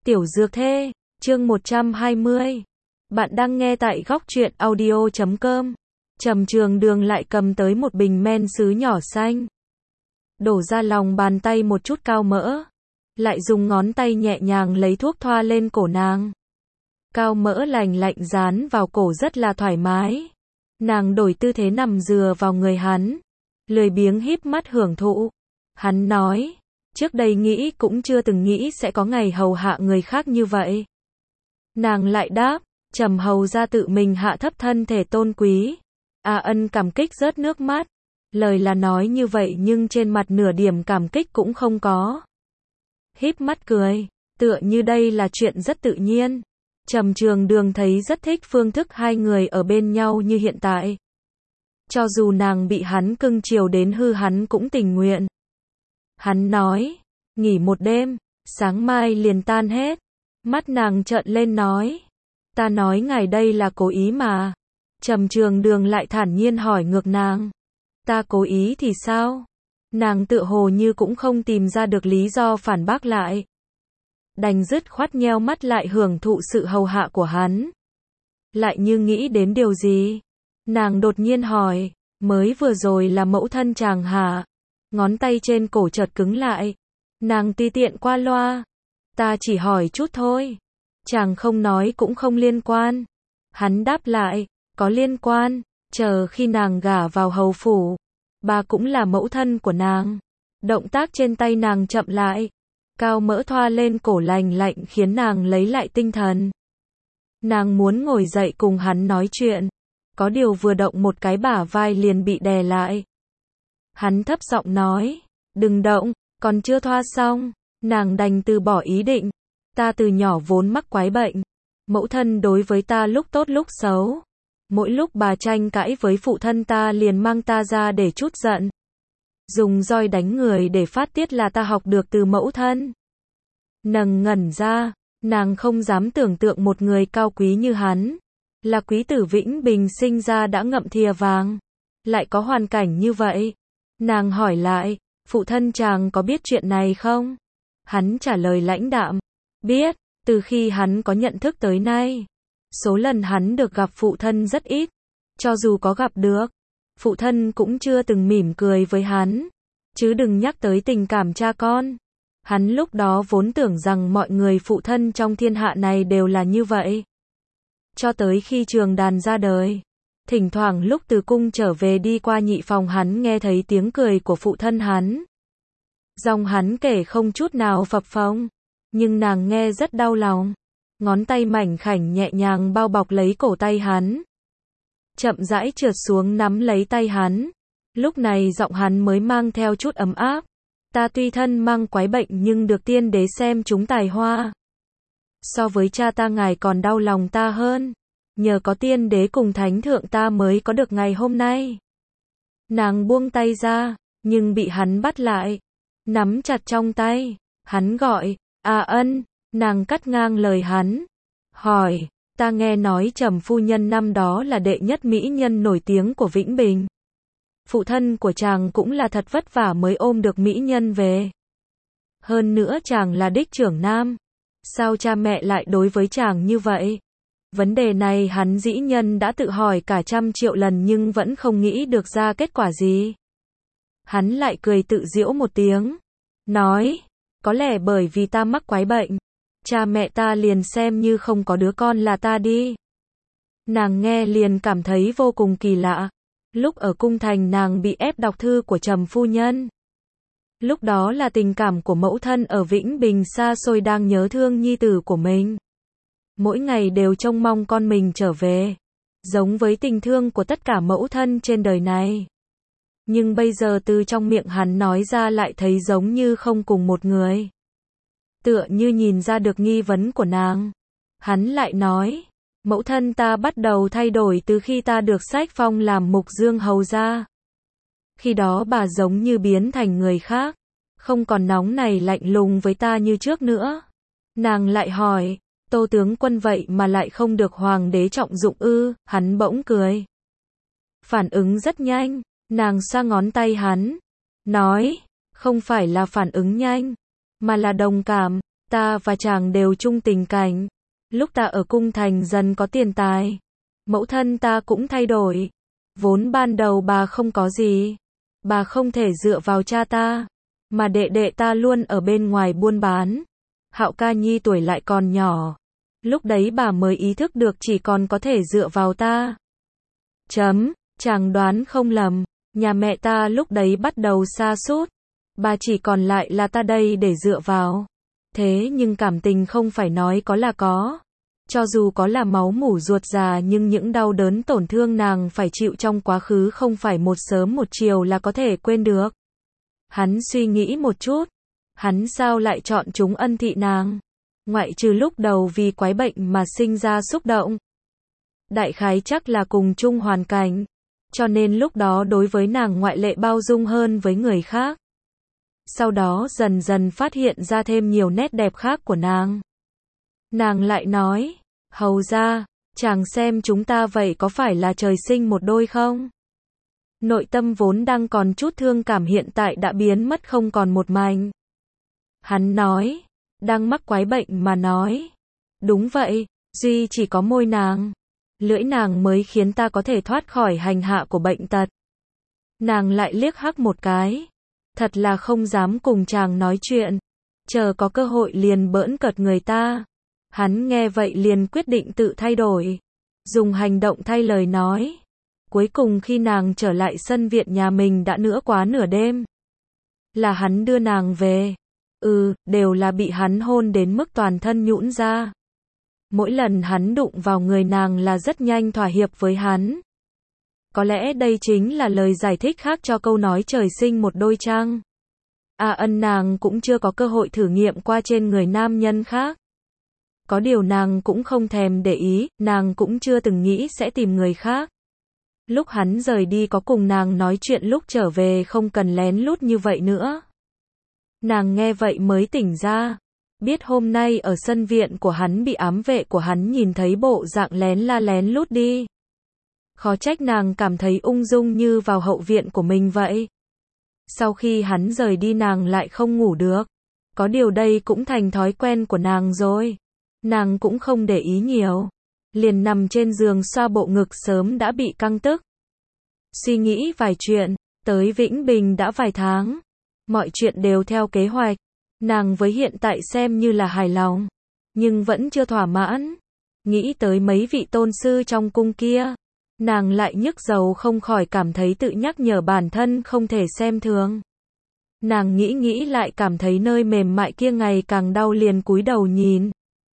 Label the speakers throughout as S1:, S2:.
S1: Tiểu Dược Thê, chương 120. Bạn đang nghe tại góc truyện audio.com. Trầm Trường Đường lại cầm tới một bình men sứ nhỏ xanh. Đổ ra lòng bàn tay một chút cao mỡ. Lại dùng ngón tay nhẹ nhàng lấy thuốc thoa lên cổ nàng. Cao mỡ lành lạnh dán vào cổ rất là thoải mái. Nàng đổi tư thế nằm dựa vào người hắn. Lười biếng híp mắt hưởng thụ. Hắn nói, trước đây nghĩ cũng chưa từng nghĩ sẽ có ngày hầu hạ người khác như vậy. Nàng lại đáp, Trầm hầu ra tự mình hạ thấp thân thể tôn quý. A Ân cảm kích rớt nước mắt. Lời là nói như vậy nhưng trên mặt nửa điểm cảm kích cũng không có. Híp mắt cười, tựa như đây là chuyện rất tự nhiên. Trầm Trường Đường thấy rất thích phương thức hai người ở bên nhau như hiện tại. Cho dù nàng bị hắn cưng chiều đến hư hắn cũng tình nguyện. Hắn nói, nghỉ một đêm, sáng mai liền tan hết. Mắt nàng trợn lên nói, ta nói ngài đây là cố ý mà. Trầm Trường Đường lại thản nhiên hỏi ngược nàng, ta cố ý thì sao? Nàng tựa hồ như cũng không tìm ra được lý do phản bác lại. Đành dứt khoát nheo mắt lại hưởng thụ sự hầu hạ của hắn. Lại như nghĩ đến điều gì? Nàng đột nhiên hỏi, mới vừa rồi là mẫu thân chàng hả? Ngón tay trên cổ chợt cứng lại. Nàng tùy tiện qua loa. Ta chỉ hỏi chút thôi. Chàng không nói cũng không liên quan. Hắn đáp lại, có liên quan. Chờ khi nàng gả vào hầu phủ, bà cũng là mẫu thân của nàng. Động tác trên tay nàng chậm lại. Cao mỡ thoa lên cổ lành lạnh khiến nàng lấy lại tinh thần. Nàng muốn ngồi dậy cùng hắn nói chuyện. Có điều vừa động một cái bả vai liền bị đè lại. Hắn thấp giọng nói, đừng động, còn chưa thoa xong. Nàng đành từ bỏ ý định. Ta từ nhỏ vốn mắc quái bệnh. Mẫu thân đối với ta lúc tốt lúc xấu. Mỗi lúc bà tranh cãi với phụ thân ta liền mang ta ra để trút giận. Dùng roi đánh người để phát tiết là ta học được từ mẫu thân. Nàng ngẩn ra, nàng không dám tưởng tượng một người cao quý như hắn. Là quý tử Vĩnh Bình sinh ra đã ngậm thìa vàng. Lại có hoàn cảnh như vậy. Nàng hỏi lại, phụ thân chàng có biết chuyện này không? Hắn trả lời lãnh đạm, biết, từ khi hắn có nhận thức tới nay. Số lần hắn được gặp phụ thân rất ít. Cho dù có gặp được, phụ thân cũng chưa từng mỉm cười với hắn. Chứ đừng nhắc tới tình cảm cha con. Hắn lúc đó vốn tưởng rằng mọi người phụ thân trong thiên hạ này đều là như vậy. Cho tới khi Trường Đàn ra đời. Thỉnh thoảng lúc từ cung trở về đi qua nhị phòng hắn nghe thấy tiếng cười của phụ thân hắn. Giọng hắn kể không chút nào phập phồng. Nhưng nàng nghe rất đau lòng. Ngón tay mảnh khảnh nhẹ nhàng bao bọc lấy cổ tay hắn. Chậm rãi trượt xuống nắm lấy tay hắn. Lúc này giọng hắn mới mang theo chút ấm áp. Ta tuy thân mang quái bệnh nhưng được tiên đế xem chúng tài hoa. So với cha ta ngài còn đau lòng ta hơn. Nhờ có tiên đế cùng thánh thượng ta mới có được ngày hôm nay. Nàng buông tay ra, nhưng bị hắn bắt lại. Nắm chặt trong tay. Hắn gọi, A Ân. Nàng cắt ngang lời hắn. Hỏi, ta nghe nói Trầm phu nhân năm đó là đệ nhất mỹ nhân nổi tiếng của Vĩnh Bình. Phụ thân của chàng cũng là thật vất vả mới ôm được mỹ nhân về. Hơn nữa chàng là đích trưởng nam. Sao cha mẹ lại đối với chàng như vậy? Vấn đề này hắn dĩ nhân đã tự hỏi cả 100 triệu lần nhưng vẫn không nghĩ được ra kết quả gì. Hắn lại cười tự giễu một tiếng. Nói, có lẽ bởi vì ta mắc quái bệnh. Cha mẹ ta liền xem như không có đứa con là ta đi. Nàng nghe liền cảm thấy vô cùng kỳ lạ. Lúc ở cung thành nàng bị ép đọc thư của Trầm phu nhân. Lúc đó là tình cảm của mẫu thân ở Vĩnh Bình xa xôi đang nhớ thương nhi tử của mình. Mỗi ngày đều trông mong con mình trở về. Giống với tình thương của tất cả mẫu thân trên đời này. Nhưng bây giờ từ trong miệng hắn nói ra lại thấy giống như không cùng một người. Tựa như nhìn ra được nghi vấn của nàng. Hắn lại nói, mẫu thân ta bắt đầu thay đổi từ khi ta được sách phong làm mục dương hầu ra. Khi đó bà giống như biến thành người khác. Không còn nóng này lạnh lùng với ta như trước nữa. Nàng lại hỏi, Tô tướng quân vậy mà lại không được hoàng đế trọng dụng ư? Hắn bỗng cười. Phản ứng rất nhanh. Nàng xoa ngón tay hắn. Nói, không phải là phản ứng nhanh. Mà là đồng cảm. Ta và chàng đều chung tình cảnh. Lúc ta ở cung thành dần có tiền tài, mẫu thân ta cũng thay đổi. Vốn ban đầu bà không có gì, bà không thể dựa vào cha ta, mà đệ đệ ta luôn ở bên ngoài buôn bán. Hạo ca nhi tuổi lại còn nhỏ, lúc đấy bà mới ý thức được chỉ còn có thể dựa vào ta. Chàng đoán không lầm, nhà mẹ ta lúc đấy bắt đầu sa sút, bà chỉ còn lại là ta đây để dựa vào. Thế nhưng cảm tình không phải nói có là có. Cho dù có là máu mủ ruột già nhưng những đau đớn tổn thương nàng phải chịu trong quá khứ không phải một sớm một chiều là có thể quên được. Hắn suy nghĩ một chút, hắn sao lại chọn chúng ân thị nàng, ngoại trừ lúc đầu vì quái bệnh mà sinh ra xúc động. Đại khái chắc là cùng chung hoàn cảnh, cho nên lúc đó đối với nàng ngoại lệ bao dung hơn với người khác. Sau đó dần dần phát hiện ra thêm nhiều nét đẹp khác của nàng. Nàng lại nói, hầu ra, chàng xem chúng ta vậy có phải là trời sinh một đôi không? Nội tâm vốn đang còn chút thương cảm hiện tại đã biến mất không còn một mảnh. Hắn nói, đang mắc quái bệnh mà nói. Đúng vậy, duy chỉ có môi nàng, lưỡi nàng mới khiến ta có thể thoát khỏi hành hạ của bệnh tật. Nàng lại liếc hắc một cái. Thật là không dám cùng chàng nói chuyện. Chờ có cơ hội liền bỡn cợt người ta. Hắn nghe vậy liền quyết định tự thay đổi. Dùng hành động thay lời nói. Cuối cùng khi nàng trở lại sân viện nhà mình đã quá nửa đêm. Là hắn đưa nàng về. Đều là bị hắn hôn đến mức toàn thân nhũn ra. Mỗi lần hắn đụng vào người nàng là rất nhanh thỏa hiệp với hắn. Có lẽ đây chính là lời giải thích khác cho câu nói trời sinh một đôi chăng. Nàng cũng chưa có cơ hội thử nghiệm qua trên người nam nhân khác. Có điều nàng cũng không thèm để ý, nàng cũng chưa từng nghĩ sẽ tìm người khác. Lúc hắn rời đi có cùng nàng nói chuyện lúc trở về không cần lén lút như vậy nữa. Nàng nghe vậy mới tỉnh ra. Biết hôm nay ở sân viện của hắn bị ám vệ của hắn nhìn thấy bộ dạng lén la lén lút đi. Khó trách nàng cảm thấy ung dung như vào hậu viện của mình vậy. Sau khi hắn rời đi nàng lại không ngủ được. Có điều đây cũng thành thói quen của nàng rồi. Nàng cũng không để ý nhiều. Liền nằm trên giường xoa bộ ngực sớm đã bị căng tức. Suy nghĩ vài chuyện, tới Vĩnh Bình đã vài tháng. Mọi chuyện đều theo kế hoạch. Nàng với hiện tại xem như là hài lòng. Nhưng vẫn chưa thỏa mãn. Nghĩ tới mấy vị tôn sư trong cung kia. Nàng lại nhức đầu không khỏi cảm thấy tự nhắc nhở bản thân không thể xem thường. Nàng nghĩ lại cảm thấy nơi mềm mại kia ngày càng đau liền cúi đầu nhìn.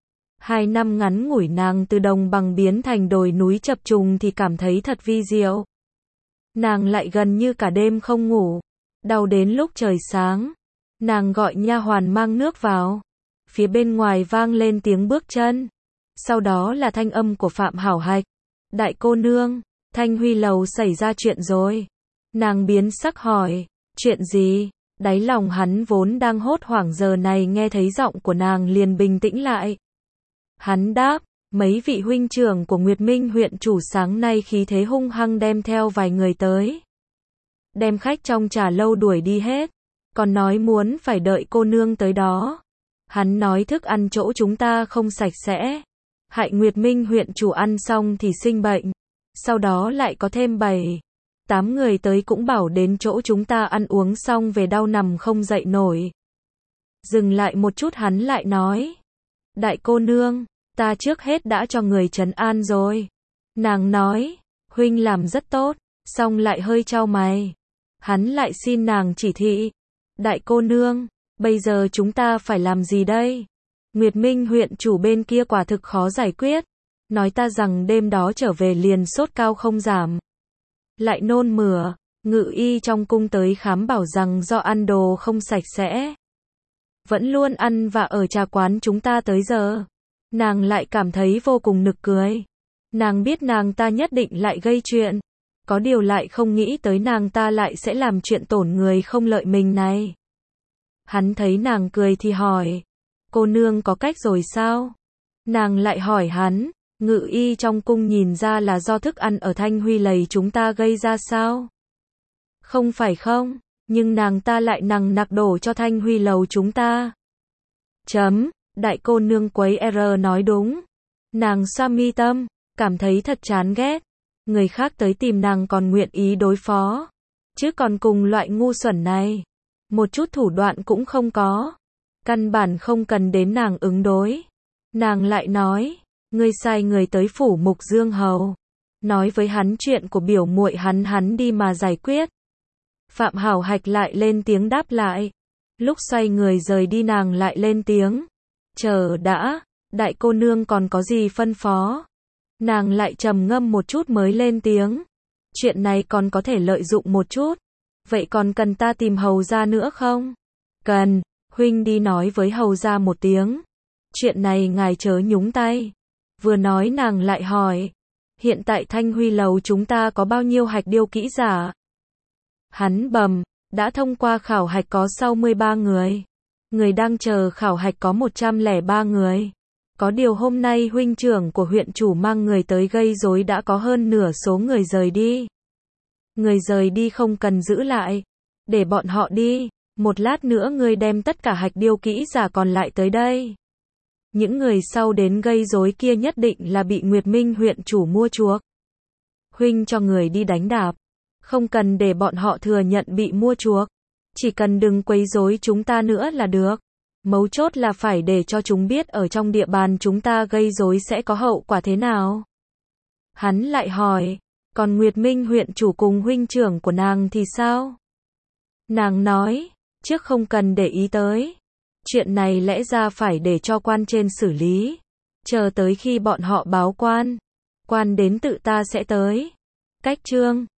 S1: 2 năm ngắn ngủi nàng từ đồng bằng biến thành đồi núi chập trùng thì cảm thấy thật vi diệu. Nàng lại gần như cả đêm không ngủ. Đau đến lúc trời sáng. Nàng gọi nha hoàn mang nước vào. Phía bên ngoài vang lên tiếng bước chân. Sau đó là thanh âm của Phạm Hảo Hạch. Đại cô nương, Thanh Huy lầu xảy ra chuyện rồi. Nàng biến sắc hỏi, chuyện gì? Đáy lòng hắn vốn đang hốt hoảng giờ này nghe thấy giọng của nàng liền bình tĩnh lại. Hắn đáp, mấy vị huynh trưởng của Nguyệt Minh huyện chủ sáng nay khí thế hung hăng đem theo vài người tới. Đem khách trong trà lâu đuổi đi hết. Còn nói muốn phải đợi cô nương tới đó. Hắn nói thức ăn chỗ chúng ta không sạch sẽ. Hại Nguyệt Minh huyện chủ ăn xong thì sinh bệnh. Sau đó lại có thêm 7-8 người tới cũng bảo đến chỗ chúng ta ăn uống xong về đau nằm không dậy nổi. Dừng lại một chút hắn lại nói. Đại cô nương, ta trước hết đã cho người trấn an rồi. Nàng nói, huynh làm rất tốt, xong lại hơi chau mày. Hắn lại xin nàng chỉ thị. Đại cô nương, bây giờ chúng ta phải làm gì đây? Nguyệt Minh huyện chủ bên kia quả thực khó giải quyết. Nói ta rằng đêm đó trở về liền sốt cao không giảm. Lại nôn mửa, ngự y trong cung tới khám bảo rằng do ăn đồ không sạch sẽ. Vẫn luôn ăn và ở trà quán chúng ta tới giờ. Nàng lại cảm thấy vô cùng nực cười. Nàng biết nàng ta nhất định lại gây chuyện. Có điều lại không nghĩ tới nàng ta lại sẽ làm chuyện tổn người không lợi mình này. Hắn thấy nàng cười thì hỏi. Cô nương có cách rồi sao? Nàng lại hỏi hắn. Ngự y trong cung nhìn ra là do thức ăn ở Thanh Huy lầy chúng ta gây ra sao? Không phải không, nhưng nàng ta lại nằng nặc đổ cho Thanh Huy lầu chúng ta. Đại cô nương quấy R nói đúng. Nàng xoa mi tâm, cảm thấy thật chán ghét. Người khác tới tìm nàng còn nguyện ý đối phó. Chứ còn cùng loại ngu xuẩn này. Một chút thủ đoạn cũng không có. Căn bản không cần đến nàng ứng đối. Nàng lại nói, ngươi sai người tới phủ Mục Dương Hầu. Nói với hắn chuyện của biểu muội hắn đi mà giải quyết. Phạm Hảo Hạch lại lên tiếng đáp lại. Lúc xoay người rời đi nàng lại lên tiếng. Chờ đã, đại cô nương còn có gì phân phó? Nàng lại trầm ngâm một chút mới lên tiếng. Chuyện này còn có thể lợi dụng một chút. Vậy còn cần ta tìm hầu gia nữa không? Cần, huynh đi nói với hầu gia một tiếng. Chuyện này ngài chớ nhúng tay. Vừa nói nàng lại hỏi. Hiện tại Thanh Huy lầu chúng ta có bao nhiêu hạch điêu kỹ giả? Hắn bầm, đã thông qua khảo hạch có 63 người. Người đang chờ khảo hạch có 103 người. Có điều hôm nay huynh trưởng của huyện chủ mang người tới gây rối đã có hơn nửa số người rời đi. Người rời đi không cần giữ lại. Để bọn họ đi. Một lát nữa ngươi đem tất cả hạch điêu kỹ giả còn lại tới đây. Những người sau đến gây rối kia nhất định là bị Nguyệt Minh huyện chủ mua chuộc. Huynh cho người đi đánh đạp. Không cần để bọn họ thừa nhận bị mua chuộc. Chỉ cần đừng quấy rối chúng ta nữa là được. Mấu chốt là phải để cho chúng biết ở trong địa bàn chúng ta gây rối sẽ có hậu quả thế nào. Hắn lại hỏi, còn Nguyệt Minh huyện chủ cùng huynh trưởng của nàng thì sao? Nàng nói, trước không cần để ý tới. Chuyện này lẽ ra phải để cho quan trên xử lý. Chờ tới khi bọn họ báo quan. Quan đến tự ta sẽ tới. Cách chương